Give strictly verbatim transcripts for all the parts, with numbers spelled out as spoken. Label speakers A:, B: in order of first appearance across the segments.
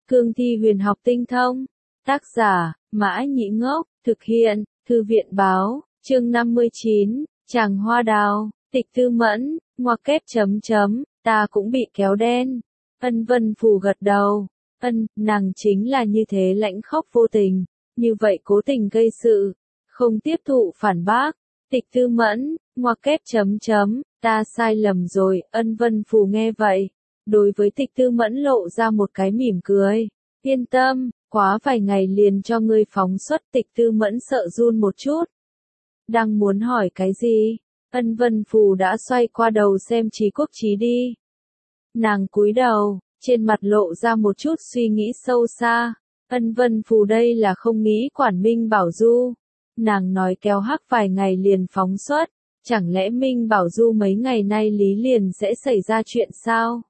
A: Cương thi huyền học tinh thông. Tác giả, Mã Nhĩ Ngốc, thực hiện, Thư viện báo, chương năm mươi chín, Chàng hoa đào, Tịch Tư Mẫn, ngoặc kép chấm chấm, ta cũng bị kéo đen. Ân Vân Phù gật đầu, ân, nàng chính là như thế lãnh khóc vô tình, như vậy cố tình gây sự, không tiếp thụ phản bác. Tịch Tư Mẫn, ngoặc kép chấm chấm, ta sai lầm rồi. Ân Vân Phù nghe vậy, đối với Tịch Tư Mẫn lộ ra một cái mỉm cười. Yên tâm, quá vài ngày liền cho ngươi phóng xuất. Tịch Tư Mẫn sợ run một chút. Đang muốn hỏi cái gì? Ân Vân Phù đã xoay qua đầu xem Trí Quốc Trí đi. Nàng cúi đầu, trên mặt lộ ra một chút suy nghĩ sâu xa. Ân Vân Phù đây là không nghĩ quản Minh Bảo Du. Nàng nói kéo hắc vài ngày liền phóng xuất, chẳng lẽ Minh Bảo Du mấy ngày nay lý liền sẽ xảy ra chuyện sao?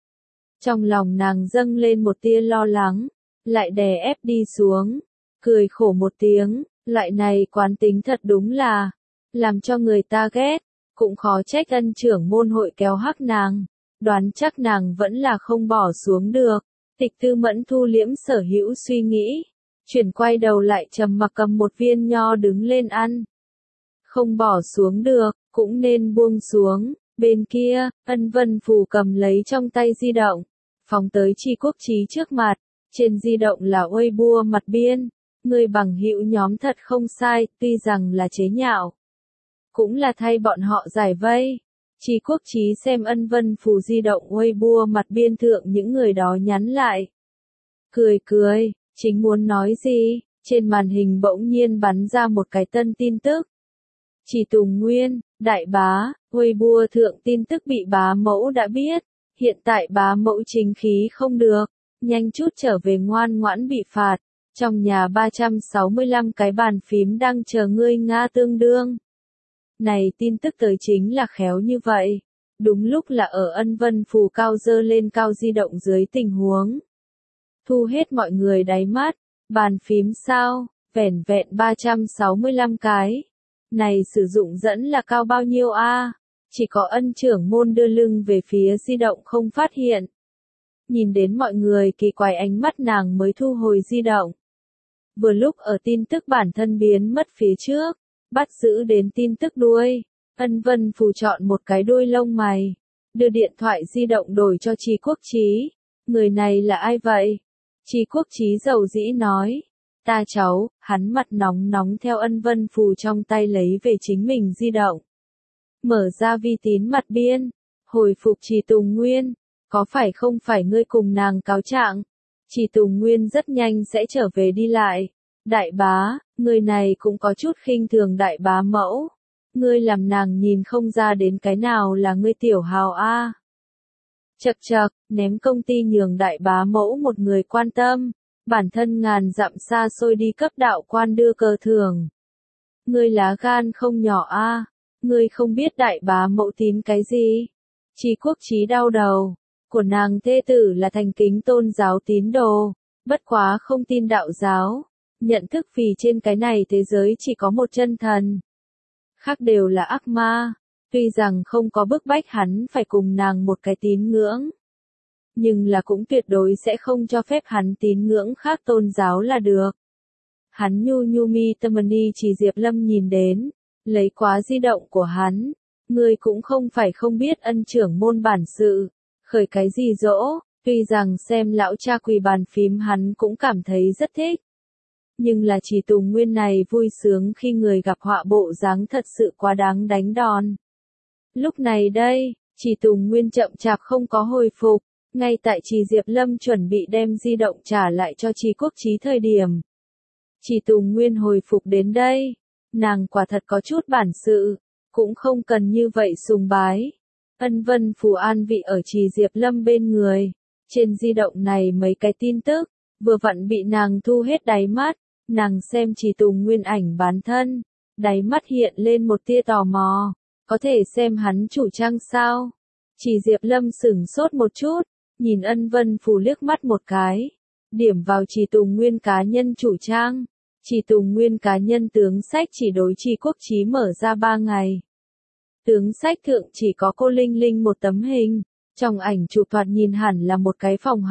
A: Trong lòng nàng dâng lên một tia lo lắng, lại đè ép đi xuống, cười khổ một tiếng, loại này quán tính thật đúng là, làm cho người ta ghét, cũng khó trách Ân trưởng môn hội kéo hắc nàng, đoán chắc nàng vẫn là không bỏ xuống được. Tịch Tư Mẫn thu liễm sở hữu suy nghĩ, chuyển quay đầu lại trầm mặc cầm một viên nho đứng lên ăn. Không bỏ xuống được, cũng nên buông xuống. Bên kia, Ân Vân Phù cầm lấy trong tay di động, phóng tới Tri Quốc Trí trước mặt. Trên di động là Weibo mặt biên, người bằng hữu nhóm thật không sai, tuy rằng là chế nhạo, cũng là thay bọn họ giải vây. Tri Quốc Trí xem Ân Vân Phù di động Weibo mặt biên thượng những người đó nhắn lại. Cười cười, chính muốn nói gì, trên màn hình bỗng nhiên bắn ra một cái tân tin tức. Chỉ Tùng Nguyên, đại bá, Weibo thượng tin tức bị bá mẫu đã biết, hiện tại bá mẫu chính khí không được, nhanh chút trở về ngoan ngoãn bị phạt, trong nhà ba trăm sáu mươi lăm cái bàn phím đang chờ ngươi Nga tương đương. Này tin tức tới chính là khéo như vậy, đúng lúc là ở Ân Vân Phù cao dơ lên cao di động dưới tình huống. Thu hết mọi người đáy mắt, bàn phím sao, vẻn vẹn ba trăm sáu mươi lăm cái. Này sử dụng dẫn là cao bao nhiêu a? Chỉ có Ân trưởng môn đưa lưng về phía di động không phát hiện. Nhìn đến mọi người kỳ quái ánh mắt nàng mới thu hồi di động. Vừa lúc ở tin tức bản thân biến mất phía trước, bắt giữ đến tin tức đuôi. Ân Vân Phù chọn một cái đuôi lông mày, đưa điện thoại di động đổi cho Tri Quốc Trí. Người này là ai vậy? Tri Quốc Trí dầu dĩ nói. Ta cháu. Hắn mặt nóng nóng theo Ân Vân Phù trong tay lấy về chính mình di động. Mở ra vi tín mặt biên, hồi phục Chỉ Tùng Nguyên. Có phải không phải ngươi cùng nàng cáo trạng? Chỉ Tùng Nguyên rất nhanh sẽ trở về đi lại. Đại bá, người này cũng có chút khinh thường đại bá mẫu. Ngươi làm nàng nhìn không ra đến cái nào là ngươi tiểu hào a. À. Chậc chậc, ném công ty nhường đại bá mẫu một người quan tâm, bản thân ngàn dặm xa xôi đi cấp đạo quan đưa cờ thưởng. Ngươi lá gan không nhỏ a, à. Ngươi không biết đại bá mẫu tín cái gì? Tri Quốc Trí đau đầu, của nàng thê tử là thành kính tôn giáo tín đồ, bất quá không tin đạo giáo. Nhận thức vì trên cái này thế giới chỉ có một chân thần, khác đều là ác ma, tuy rằng không có bức bách hắn phải cùng nàng một cái tín ngưỡng, nhưng là cũng tuyệt đối sẽ không cho phép hắn tín ngưỡng khác tôn giáo là được. Hắn nhu nhu mi tâm ni chỉ Diệp Lâm nhìn đến, lấy quá di động của hắn, người cũng không phải không biết Ân trưởng môn bản sự, khởi cái gì dỗ, tuy rằng xem lão cha quỳ bàn phím hắn cũng cảm thấy rất thích. Nhưng là Chỉ Tùng Nguyên này vui sướng khi người gặp họa bộ dáng thật sự quá đáng đánh đòn. Lúc này đây, Chỉ Tùng Nguyên chậm chạp không có hồi phục, ngay tại Chỉ Diệp Lâm chuẩn bị đem di động trả lại cho Tri Quốc Trí thời điểm. Chỉ Tùng Nguyên hồi phục đến đây, nàng quả thật có chút bản sự, cũng không cần như vậy sùng bái. Ân Vân Phù an vị ở Chỉ Diệp Lâm bên người, trên di động này mấy cái tin tức, vừa vặn bị nàng thu hết đáy mắt. Nàng xem Chỉ Tùng Nguyên ảnh bán thân, đáy mắt hiện lên một tia tò mò, có thể xem hắn chủ trang sao? Chỉ Diệp Lâm sửng sốt một chút, nhìn Ân Vân Phù liếc mắt một cái, điểm vào Chỉ Tùng Nguyên cá nhân chủ trang. Chỉ Tùng Nguyên cá nhân tướng sách chỉ đối Tri Quốc Trí mở ra ba ngày. Tướng sách thượng chỉ có cô Linh Linh một tấm hình, trong ảnh chụp thoạt nhìn hẳn là một cái phòng học,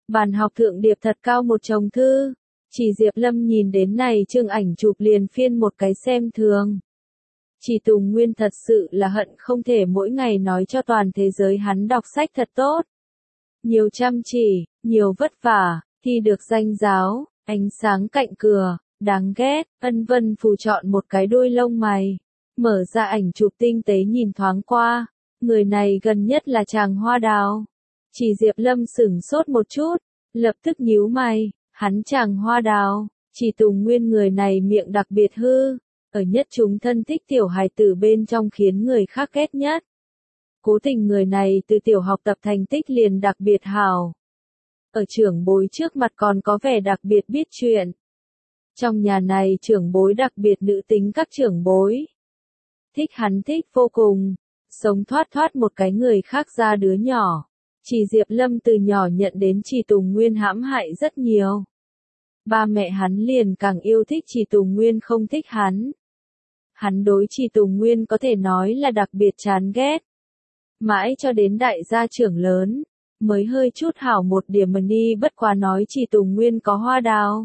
A: Bàn học thượng điệp thật cao một chồng thư. Chỉ Diệp Lâm nhìn đến này chương ảnh chụp liền phiên một cái xem thường. Chỉ Tùng Nguyên thật sự là hận không thể mỗi ngày nói cho toàn thế giới hắn đọc sách thật tốt. Nhiều chăm chỉ, nhiều vất vả, thi được danh giáo, ánh sáng cạnh cửa, đáng ghét. Ân Vân Phù chọn một cái đuôi lông mày, mở ra ảnh chụp tinh tế nhìn thoáng qua, người này gần nhất là chàng Hoa Đào. Chỉ Diệp Lâm sửng sốt một chút, lập tức nhíu mày, hắn chàng Hoa Đào, Chỉ Tùng Nguyên người này miệng đặc biệt hư, ở nhất chúng thân thích tiểu hài tử bên trong khiến người khác ghét nhất. Cố tình người này từ tiểu học tập thành tích liền đặc biệt hảo. Ở trưởng bối trước mặt còn có vẻ đặc biệt biết chuyện. Trong nhà này trưởng bối đặc biệt nữ tính các trưởng bối. Thích hắn thích vô cùng, sống thoát thoát một cái người khác ra đứa nhỏ. Chỉ Diệp Lâm từ nhỏ nhận đến Chỉ Tùng Nguyên hãm hại rất nhiều. Ba mẹ hắn liền càng yêu thích Chỉ Tùng Nguyên không thích hắn. Hắn đối Chỉ Tùng Nguyên có thể nói là đặc biệt chán ghét. Mãi cho đến đại gia trưởng lớn, mới hơi chút hảo một điểm mà đi bất quá nói Chỉ Tùng Nguyên có hoa đào.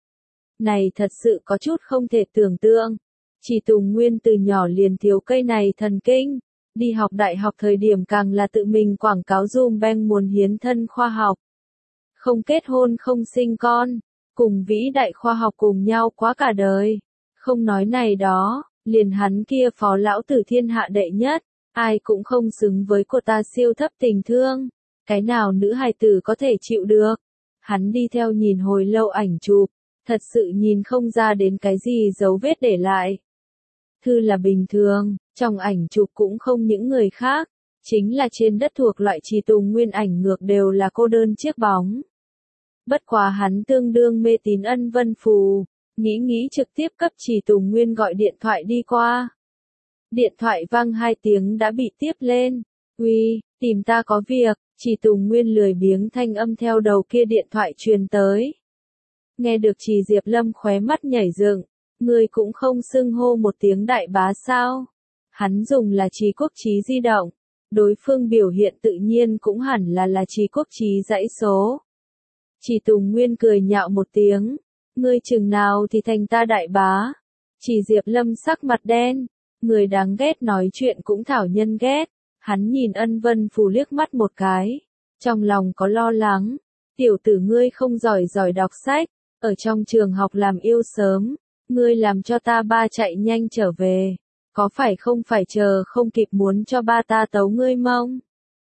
A: Này thật sự có chút không thể tưởng tượng. Chỉ Tùng Nguyên từ nhỏ liền thiếu cây này thần kinh. Đi học đại học thời điểm càng là tự mình quảng cáo dùm beng muốn hiến thân khoa học. Không kết hôn không sinh con, cùng vĩ đại khoa học cùng nhau quá cả đời. Không nói này đó, liền hắn kia phó lão tử thiên hạ đệ nhất, ai cũng không xứng với cô ta siêu thấp tình thương. Cái nào nữ hài tử có thể chịu được. Hắn đi theo nhìn hồi lâu ảnh chụp, thật sự nhìn không ra đến cái gì dấu vết để lại. Thư là bình thường, trong ảnh chụp cũng không những người khác, chính là trên đất thuộc loại Chỉ Tùng Nguyên ảnh ngược đều là cô đơn chiếc bóng. Bất quá hắn tương đương mê tín Ân Vân Phù, nghĩ nghĩ trực tiếp cấp Chỉ Tùng Nguyên gọi điện thoại đi qua. Điện thoại vang hai tiếng đã bị tiếp lên. Uy, tìm ta có việc. Chỉ Tùng Nguyên lười biếng thanh âm theo đầu kia điện thoại truyền tới. Nghe được Chỉ Diệp Lâm khóe mắt nhảy dựng, người cũng không xưng hô một tiếng đại bá sao? Hắn dùng là Chỉ Quốc Chí di động, đối phương biểu hiện tự nhiên cũng hẳn là là Chỉ Quốc Chí dãy số. Chỉ Tùng Nguyên cười nhạo một tiếng, ngươi chừng nào thì thành ta đại bá? Chỉ Diệp Lâm sắc mặt đen, người đáng ghét nói chuyện cũng thảo nhân ghét. Hắn nhìn Ân Vân Phù liếc mắt một cái, trong lòng có lo lắng, tiểu tử ngươi không giỏi giỏi đọc sách, ở trong trường học làm yêu sớm, ngươi làm cho ta ba chạy nhanh trở về, có phải không phải chờ không kịp muốn cho ba ta tấu ngươi mông?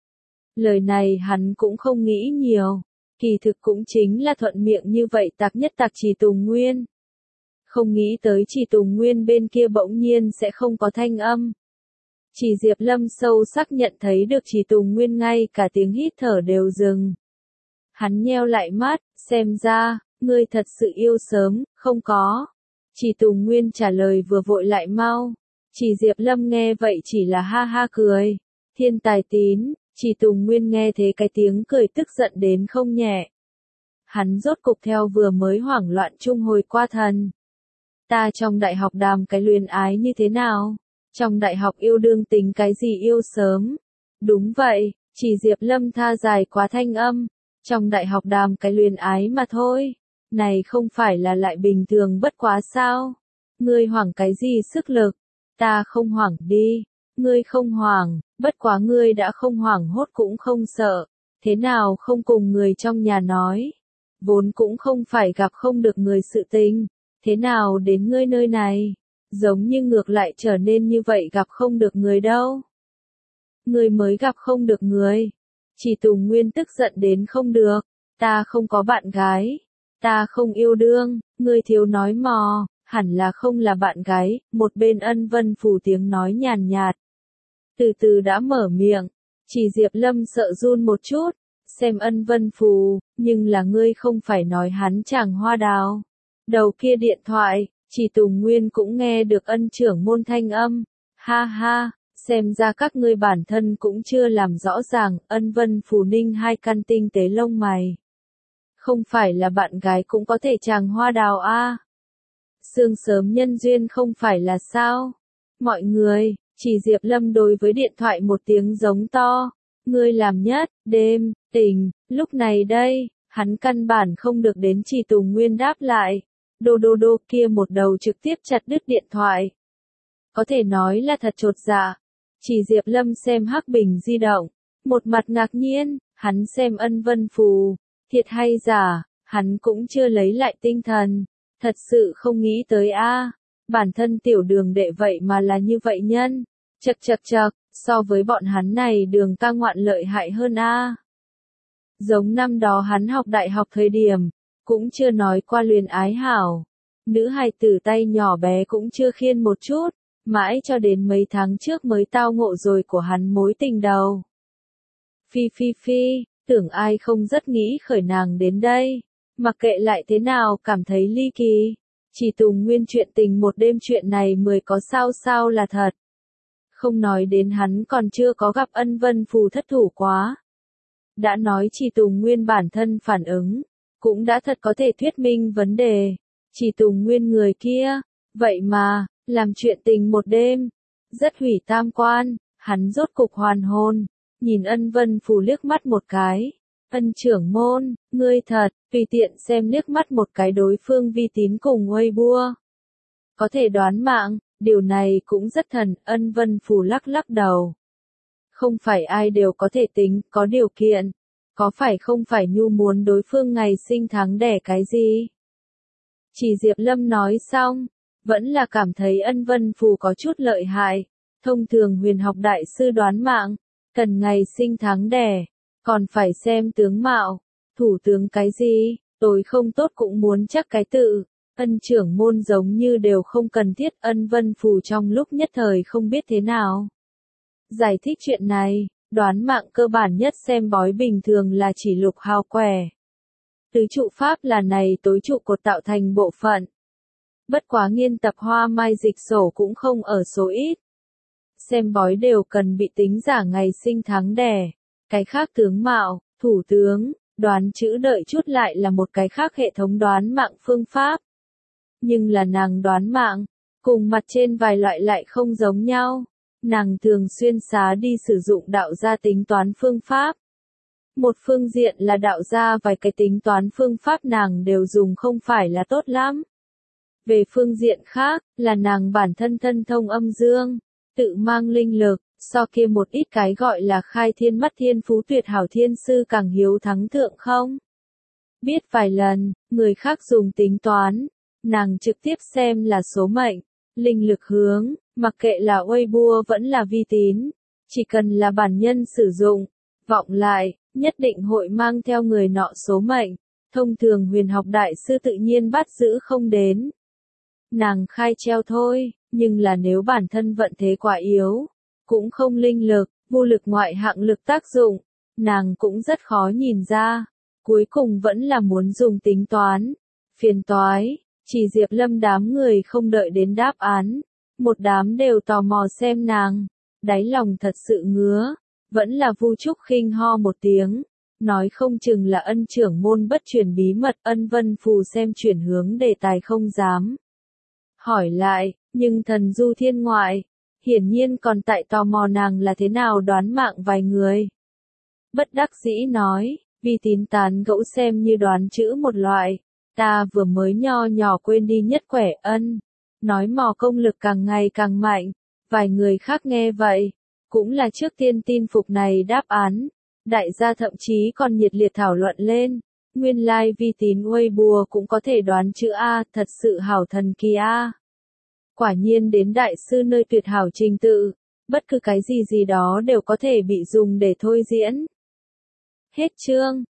A: Lời này hắn cũng không nghĩ nhiều, kỳ thực cũng chính là thuận miệng như vậy tạc nhất tạc Chỉ Tùng Nguyên. Không nghĩ tới Chỉ Tùng Nguyên bên kia bỗng nhiên sẽ không có thanh âm. Chỉ Diệp Lâm sâu sắc nhận thấy được Chỉ Tùng Nguyên ngay cả tiếng hít thở đều dừng. Hắn nheo lại mắt, xem ra, ngươi thật sự yêu sớm, không có. Chỉ Tùng Nguyên trả lời vừa vội lại mau. Chỉ Diệp Lâm nghe vậy chỉ là ha ha cười. Thiên tài tín, Chỉ Tùng Nguyên nghe thế cái tiếng cười tức giận đến không nhẹ. Hắn rốt cục theo vừa mới hoảng loạn chung hồi qua thần. Ta trong đại học đàm cái luyến ái như thế nào? Trong đại học yêu đương tính cái gì yêu sớm? Đúng vậy, Chỉ Diệp Lâm tha dài quá thanh âm. Trong đại học đàm cái luyến ái mà thôi. Này không phải là lại bình thường bất quá sao? Ngươi hoảng cái gì sức lực? Ta không hoảng đi. Ngươi không hoảng, bất quá ngươi đã không hoảng hốt cũng không sợ. Thế nào không cùng người trong nhà nói? Vốn cũng không phải gặp không được người sự tình. Thế nào đến ngươi nơi này? Giống như ngược lại trở nên như vậy gặp không được người đâu. Ngươi mới gặp không được người. Chỉ Tùng Nguyên tức giận đến không được. Ta không có bạn gái. Ta không yêu đương. Ngươi thiếu nói mò. Hẳn là không là bạn gái. Một bên Ân Vân Phù tiếng nói nhàn nhạt. Từ từ đã mở miệng. Chỉ Diệp Lâm sợ run một chút. Xem Ân Vân Phù. Nhưng là ngươi không phải nói hắn chàng Hoa Đào. Đầu kia điện thoại. Chỉ Tùng Nguyên cũng nghe được Ân trưởng môn thanh âm. Ha ha, xem ra các ngươi bản thân cũng chưa làm rõ ràng. Ân Vân Phù ninh hai căn tinh tế lông mày. Không phải là bạn gái cũng có thể chàng Hoa Đào a? À? Sương sớm nhân duyên không phải là sao? Mọi người, Chỉ Diệp Lâm đối với điện thoại một tiếng giống to. Ngươi làm nhất, đêm, tình, lúc này đây, hắn căn bản không được đến Chỉ Tùng Nguyên đáp lại. Đô đô đô kia một đầu trực tiếp chặt đứt điện thoại. Có thể nói là thật chột dạ. Chỉ Diệp Lâm xem hắc bình di động, một mặt ngạc nhiên, hắn xem ân vân phù, thiệt hay giả, hắn cũng chưa lấy lại tinh thần, thật sự không nghĩ tới a, bản thân tiểu đường đệ vậy mà là như vậy nhân, chậc chậc chậc, so với bọn hắn này đường ca ngoạn lợi hại hơn a. Giống năm đó hắn học đại học thời điểm, cũng chưa nói qua luyến ái hảo, nữ hài tử tay nhỏ bé cũng chưa khiên một chút. Mãi cho đến mấy tháng trước mới tao ngộ rồi của hắn mối tình đầu. Phi phi phi, tưởng ai không rất nghĩ khởi nàng đến đây. Mặc kệ lại thế nào cảm thấy ly kỳ. Chỉ Tùng Nguyên chuyện tình một đêm chuyện này mười có sao sao là thật. Không nói đến hắn còn chưa có gặp ân vân phù thất thủ quá. Đã nói Chỉ Tùng Nguyên bản thân phản ứng. Cũng đã thật có thể thuyết minh vấn đề. Chỉ Tùng Nguyên người kia. Vậy mà. Làm chuyện tình một đêm, rất hủy tam quan, hắn rốt cục hoàn hồn, nhìn ân vân phù liếc mắt một cái. Ân trưởng môn, ngươi thật, tùy tiện xem liếc mắt một cái đối phương vi tín cùng Weibo. Có thể đoán mạng, điều này cũng rất thần, ân vân phù lắc lắc đầu. Không phải ai đều có thể tính, có điều kiện. Có phải không phải nhu muốn đối phương ngày sinh tháng đẻ cái gì? Chỉ Diệp Lâm nói xong. Vẫn là cảm thấy ân vân phù có chút lợi hại. Thông thường huyền học đại sư đoán mạng, cần ngày sinh tháng đẻ, còn phải xem tướng mạo, thủ tướng cái gì, tối không tốt cũng muốn chắc cái tự. Ân trưởng môn giống như đều không cần thiết, ân vân phù trong lúc nhất thời không biết thế nào. Giải thích chuyện này, đoán mạng cơ bản nhất xem bói bình thường là chỉ lục hào quẻ. Tứ trụ pháp là này tối trụ cột tạo thành bộ phận. Bất quá nghiên tập hoa mai dịch sổ cũng không ở số ít. Xem bói đều cần bị tính giả ngày sinh tháng đẻ. Cái khác tướng mạo, thủ tướng, đoán chữ đợi chút lại là một cái khác hệ thống đoán mạng phương pháp. Nhưng là nàng đoán mạng, cùng mặt trên vài loại lại không giống nhau. Nàng thường xuyên xá đi sử dụng đạo gia tính toán phương pháp. Một phương diện là đạo gia vài cái tính toán phương pháp nàng đều dùng không phải là tốt lắm. Về phương diện khác, là nàng bản thân thân thông âm dương, tự mang linh lực, so kia một ít cái gọi là khai thiên mắt thiên phú tuyệt hảo thiên sư càng hiếu thắng thượng không? Biết vài lần, người khác dùng tính toán, nàng trực tiếp xem là số mệnh, linh lực hướng, mặc kệ là Weibo vẫn là vi tín, chỉ cần là bản nhân sử dụng, vọng lại, nhất định hội mang theo người nọ số mệnh, thông thường huyền học đại sư tự nhiên bắt giữ không đến. Nàng khai treo thôi, nhưng là nếu bản thân vận thế quá yếu, cũng không linh lực, vô lực ngoại hạng lực tác dụng, nàng cũng rất khó nhìn ra, cuối cùng vẫn là muốn dùng tính toán. Phiền toái, chỉ Diệp Lâm đám người không đợi đến đáp án, một đám đều tò mò xem nàng, đáy lòng thật sự ngứa, vẫn là Vu Trúc khinh ho một tiếng, nói không chừng là ân trưởng môn bất truyền bí mật, ân vân phù xem chuyển hướng đề tài không dám. Hỏi lại, nhưng thần du thiên ngoại, hiển nhiên còn tại tò mò nàng là thế nào đoán mạng vài người. Bất đắc dĩ nói, vì tín tán gẫu xem như đoán chữ một loại, ta vừa mới nho nhỏ quên đi nhất quẻ ân, nói mò công lực càng ngày càng mạnh, vài người khác nghe vậy, cũng là trước tiên tin phục này đáp án, đại gia thậm chí còn nhiệt liệt thảo luận lên. Nguyên lai like vi tín Weibo cũng có thể đoán chữ A, thật sự hảo thần kỳ A. Quả nhiên đến đại sư nơi tuyệt hảo trình tự, bất cứ cái gì gì đó đều có thể bị dùng để thôi diễn. Hết chương.